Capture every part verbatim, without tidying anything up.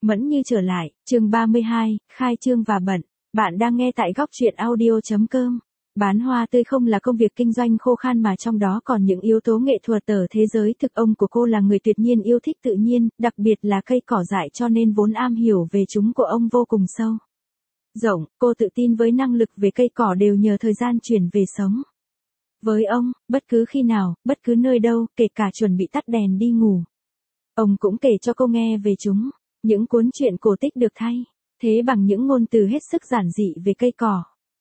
Mẫn Như trở lại, chương ba mươi hai, khai trương và bận. Bạn đang nghe tại góc truyện audio.com. Bán hoa tươi không là công việc kinh doanh khô khan mà trong đó còn những yếu tố nghệ thuật. Ở thế giới thực, ông của cô là người tuyệt nhiên yêu thích tự nhiên, đặc biệt là cây cỏ dại, cho nên vốn am hiểu về chúng của ông vô cùng sâu rộng. Cô tự tin với năng lực về cây cỏ đều nhờ thời gian chuyển về sống với ông, bất cứ khi nào, bất cứ nơi đâu, kể cả chuẩn bị tắt đèn đi ngủ. Ông cũng kể cho cô nghe về chúng, những cuốn truyện cổ tích được thay thế bằng những ngôn từ hết sức giản dị về cây cỏ.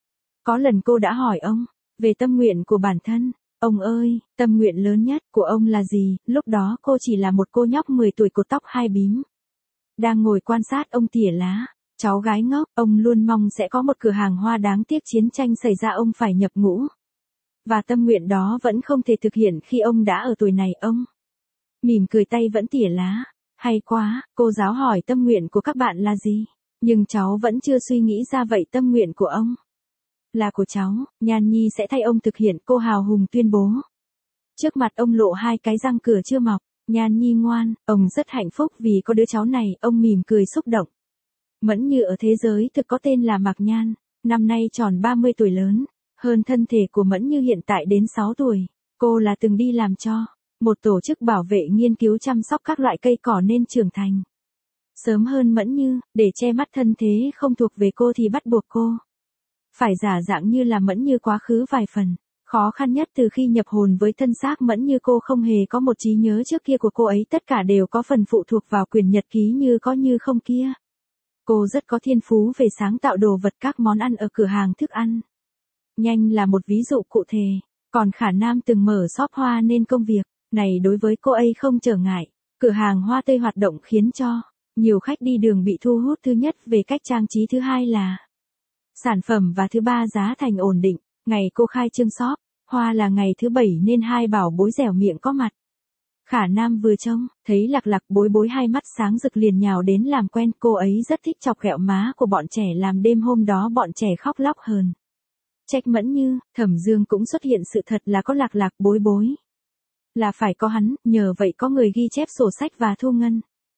Có lần cô đã hỏi ông về tâm nguyện của bản thân. Ông ơi, tâm nguyện lớn nhất của ông là gì? Lúc đó cô chỉ là một cô nhóc mười tuổi cột tóc hai bím, đang ngồi quan sát ông tỉa lá. Cháu gái ngốc, ông luôn mong sẽ có một cửa hàng hoa, đáng tiếc chiến tranh xảy ra ông phải nhập ngũ. Và tâm nguyện đó vẫn không thể thực hiện khi ông đã ở tuổi này. Ông mỉm cười, tay vẫn tỉa lá. Hay quá, cô giáo hỏi tâm nguyện của các bạn là gì? Nhưng cháu vẫn chưa suy nghĩ ra. Vậy tâm nguyện của ông là của cháu, Nhan Nhi sẽ thay ông thực hiện, cô hào hùng tuyên bố. Trước mặt ông lộ hai cái răng cửa chưa mọc. Nhan Nhi ngoan, ông rất hạnh phúc vì có đứa cháu này, ông mỉm cười xúc động. Mẫn Như ở thế giới thực có tên là Mạc Nhan, năm nay tròn ba mươi tuổi, lớn hơn thân thể của Mẫn Như hiện tại đến sáu tuổi. Cô là từng đi làm cho một tổ chức bảo vệ nghiên cứu chăm sóc các loại cây cỏ nên trưởng thành sớm hơn Mẫn Như. Để che mắt thân thế không thuộc về cô thì bắt buộc cô phải giả dạng như là Mẫn Như quá khứ vài phần. Khó khăn nhất từ khi nhập hồn với thân xác Mẫn Như, cô không hề có một trí nhớ trước kia của cô ấy, tất cả đều có phần phụ thuộc vào quyển nhật ký như có như không kia. Cô rất có thiên phú về sáng tạo đồ vật, các món ăn ở cửa hàng thức ăn nhanh là một ví dụ cụ thể. Còn Khả Nam từng mở shop hoa nên công việc này đối với cô ấy không trở ngại. Cửa hàng hoa tươi hoạt động khiến cho nhiều khách đi đường bị thu hút. Thứ nhất về cách trang trí, thứ hai là sản phẩm, và thứ ba giá thành ổn định. Ngày cô khai trương shop hoa là ngày thứ bảy nên hai bảo bối dẻo miệng có mặt. Khả Nam vừa trông thấy Lạc Lạc, Bối Bối hai mắt sáng rực liền nhào đến làm quen. Cô ấy rất thích chọc ghẹo má của bọn trẻ, làm đêm hôm đó bọn trẻ khóc lóc hờn trách Mẫn Như. Thẩm Dương cũng xuất hiện, sự thật là có Lạc Lạc, Bối Bối là phải có hắn, nhờ vậy có người ghi chép sổ sách và thu ngân.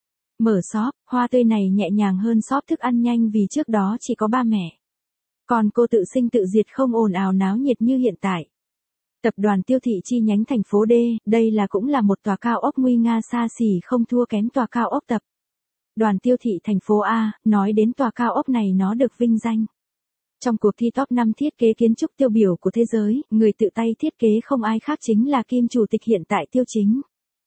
Mở shop hoa tươi này nhẹ nhàng hơn shop thức ăn nhanh vì trước đó chỉ có ba mẹ còn cô tự sinh tự diệt, không ồn ào náo nhiệt như hiện tại. Tập đoàn Tiêu Thị chi nhánh thành phố D, đây là cũng là một tòa cao ốc nguy nga xa xỉ, không thua kém tòa cao ốc tập đoàn Tiêu Thị thành phố A. Nói đến tòa cao ốc này, nó được vinh danh trong cuộc thi top năm thiết kế kiến trúc tiêu biểu của thế giới. Người tự tay thiết kế không ai khác chính là Kim chủ tịch hiện tại Tiêu Chính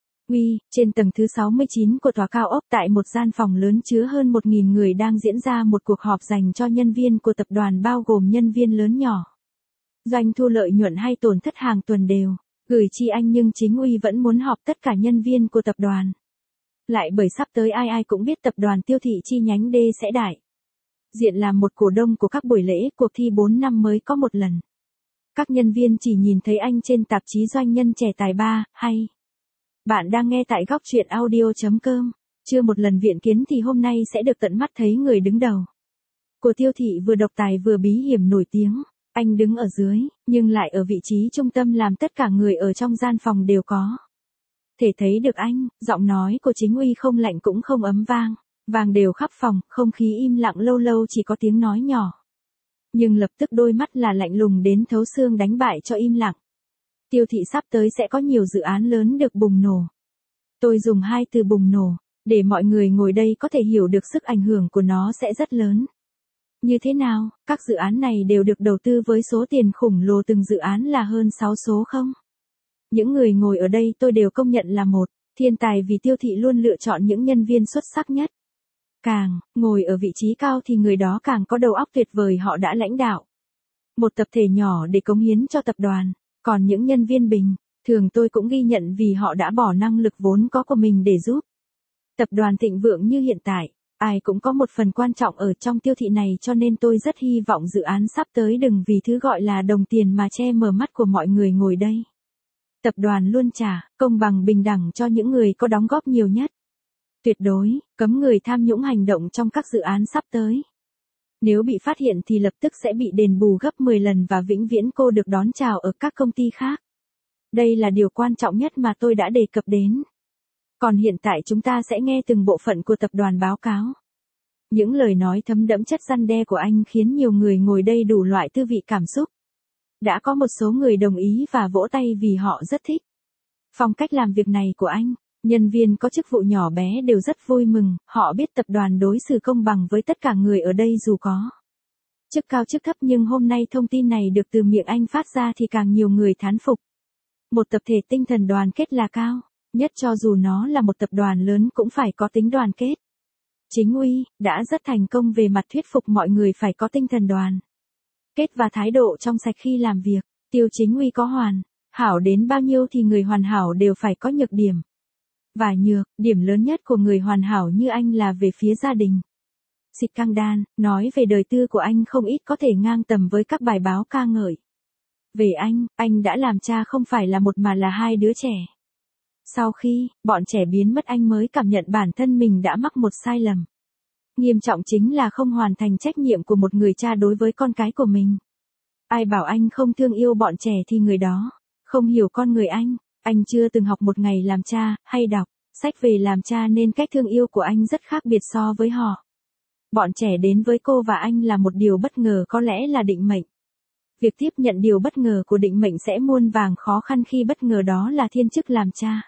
Uy. Trên tầng thứ sáu mươi chín của tòa cao ốc, tại một gian phòng lớn chứa hơn một nghìn người, đang diễn ra một cuộc họp dành cho nhân viên của tập đoàn, bao gồm nhân viên lớn nhỏ, doanh thu lợi nhuận hay tổn thất hàng tuần đều gửi chi anh, nhưng chính Uy vẫn muốn họp tất cả nhân viên của tập đoàn lại, bởi sắp tới ai ai cũng biết tập đoàn Tiêu Thị chi nhánh D sẽ đại diện làm một cổ đông của các buổi lễ cuộc thi bốn năm mới có một lần. Các nhân viên chỉ nhìn thấy anh trên tạp chí Doanh nhân trẻ tài ba hay. Bạn đang nghe tại góc truyện audio.com. Chưa một lần viện kiến thì hôm nay sẽ được tận mắt thấy người đứng đầu của Tiêu Thị, vừa độc tài vừa bí hiểm nổi tiếng. Anh đứng ở dưới, nhưng lại ở vị trí trung tâm, làm tất cả người ở trong gian phòng đều có thể thấy được anh. Giọng nói của chính Uy không lạnh cũng không ấm, vang vàng đều khắp phòng. Không khí im lặng, lâu lâu chỉ có tiếng nói nhỏ, nhưng lập tức đôi mắt là lạnh lùng đến thấu xương, đánh bại cho im lặng. Tiêu Thị sắp tới sẽ có nhiều dự án lớn được bùng nổ. Tôi dùng hai từ bùng nổ để mọi người ngồi đây có thể hiểu được sức ảnh hưởng của nó sẽ rất lớn. Như thế nào? Các dự án này đều được đầu tư với số tiền khổng lồ, từng dự án là hơn sáu số không. Những người ngồi ở đây tôi đều công nhận là một thiên tài, vì Tiêu Thị luôn lựa chọn những nhân viên xuất sắc nhất. Càng ngồi ở vị trí cao thì người đó càng có đầu óc tuyệt vời, họ đã lãnh đạo một tập thể nhỏ để cống hiến cho tập đoàn. Còn những nhân viên bình thường tôi cũng ghi nhận, vì họ đã bỏ năng lực vốn có của mình để giúp tập đoàn thịnh vượng như hiện tại. Ai cũng có một phần quan trọng ở trong Tiêu Thị này, cho nên tôi rất hy vọng dự án sắp tới đừng vì thứ gọi là đồng tiền mà che mờ mắt của mọi người ngồi đây. Tập đoàn luôn trả công bằng bình đẳng cho những người có đóng góp nhiều nhất. Tuyệt đối cấm người tham nhũng hành động trong các dự án sắp tới. Nếu bị phát hiện thì lập tức sẽ bị đền bù gấp mười lần và vĩnh viễn cô được đón chào ở các công ty khác. Đây là điều quan trọng nhất mà tôi đã đề cập đến. Còn hiện tại chúng ta sẽ nghe từng bộ phận của tập đoàn báo cáo. Những lời nói thấm đẫm chất răn đe của anh khiến nhiều người ngồi đây đủ loại tư vị cảm xúc. Đã có một số người đồng ý và vỗ tay vì họ rất thích phong cách làm việc này của anh. Nhân viên có chức vụ nhỏ bé đều rất vui mừng, họ biết tập đoàn đối xử công bằng với tất cả người ở đây dù có chức cao chức thấp, nhưng hôm nay thông tin này được từ miệng anh phát ra thì càng nhiều người thán phục. Một tập thể tinh thần đoàn kết là cao nhất, cho dù nó là một tập đoàn lớn cũng phải có tính đoàn kết. Chính uy đã rất thành công về mặt thuyết phục mọi người phải có tinh thần đoàn kết và thái độ trong sạch khi làm việc. Tiêu Chính Uy có hoàn hảo đến bao nhiêu thì người hoàn hảo đều phải có nhược điểm. Và nhược điểm lớn nhất của người hoàn hảo như anh là về phía gia đình. Xịt căng đan, nói về đời tư của anh không ít có thể ngang tầm với các bài báo ca ngợi. Về anh, anh đã làm cha không phải là một mà là hai đứa trẻ. Sau khi bọn trẻ biến mất anh mới cảm nhận bản thân mình đã mắc một sai lầm nghiêm trọng, chính là không hoàn thành trách nhiệm của một người cha đối với con cái của mình. Ai bảo anh không thương yêu bọn trẻ thì người đó không hiểu con người anh. Anh chưa từng học một ngày làm cha, hay đọc sách về làm cha nên cách thương yêu của anh rất khác biệt so với họ. Bọn trẻ đến với cô và anh là một điều bất ngờ, có lẽ là định mệnh. Việc tiếp nhận điều bất ngờ của định mệnh sẽ muôn vàng khó khăn khi bất ngờ đó là thiên chức làm cha.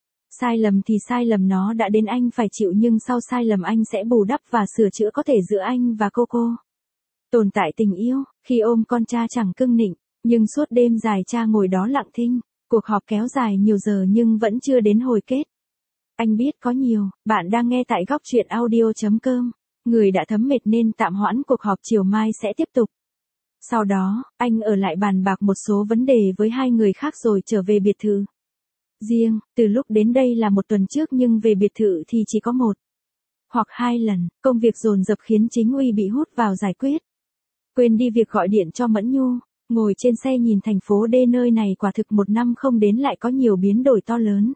Sai lầm thì sai lầm nó đã đến anh phải chịu, nhưng sau sai lầm anh sẽ bù đắp và sửa chữa có thể giữa anh và cô cô. Tồn tại tình yêu, khi ôm con cha chẳng cưng nịnh, nhưng suốt đêm dài cha ngồi đó lặng thinh. Cuộc họp kéo dài nhiều giờ nhưng vẫn chưa đến hồi kết. Anh biết có nhiều bạn đang nghe tại góc truyện audio chấm com. Người đã thấm mệt nên tạm hoãn cuộc họp, chiều mai sẽ tiếp tục. Sau đó, anh ở lại bàn bạc một số vấn đề với hai người khác rồi trở về biệt thự riêng. Từ lúc đến đây là một tuần trước nhưng về biệt thự thì chỉ có một hoặc hai lần. Công việc dồn dập khiến Chính Uy bị hút vào giải quyết. Quên đi việc gọi điện cho Mẫn Nhu. Ngồi trên xe nhìn thành phố D, nơi này quả thực một năm không đến lại có nhiều biến đổi to lớn.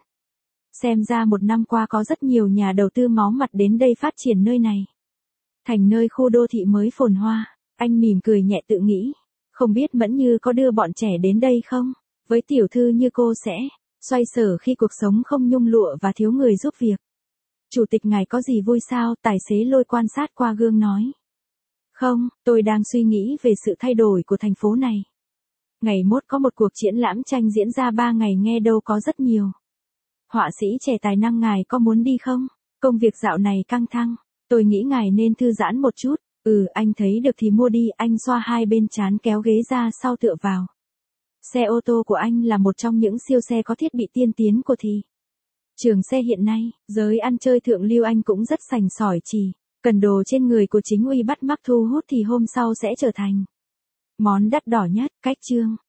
Xem ra một năm qua có rất nhiều nhà đầu tư máu mặt đến đây phát triển nơi này thành nơi khu đô thị mới phồn hoa. Anh mỉm cười nhẹ tự nghĩ, không biết Mẫn Như có đưa bọn trẻ đến đây không? Với tiểu thư như cô sẽ xoay sở khi cuộc sống không nhung lụa và thiếu người giúp việc. Chủ tịch ngài có gì vui sao? Tài xế Lôi quan sát qua gương nói. Không, tôi đang suy nghĩ về sự thay đổi của thành phố này. Ngày mốt có một cuộc triển lãm tranh diễn ra ba ngày, nghe đâu có rất nhiều họa sĩ trẻ tài năng, ngài có muốn đi không? Công việc dạo này căng thẳng, tôi nghĩ ngài nên thư giãn một chút. Ừ, anh thấy được thì mua đi. Anh xoa hai bên trán kéo ghế ra sau tựa vào. Xe ô tô của anh là một trong những siêu xe có thiết bị tiên tiến của thị trường xe hiện nay. Giới ăn chơi thượng lưu anh cũng rất sành sỏi, chỉ cần đồ trên người của Chính Uy bắt mắt thu hút thì hôm sau sẽ trở thành món đắt đỏ nhất. Cách chương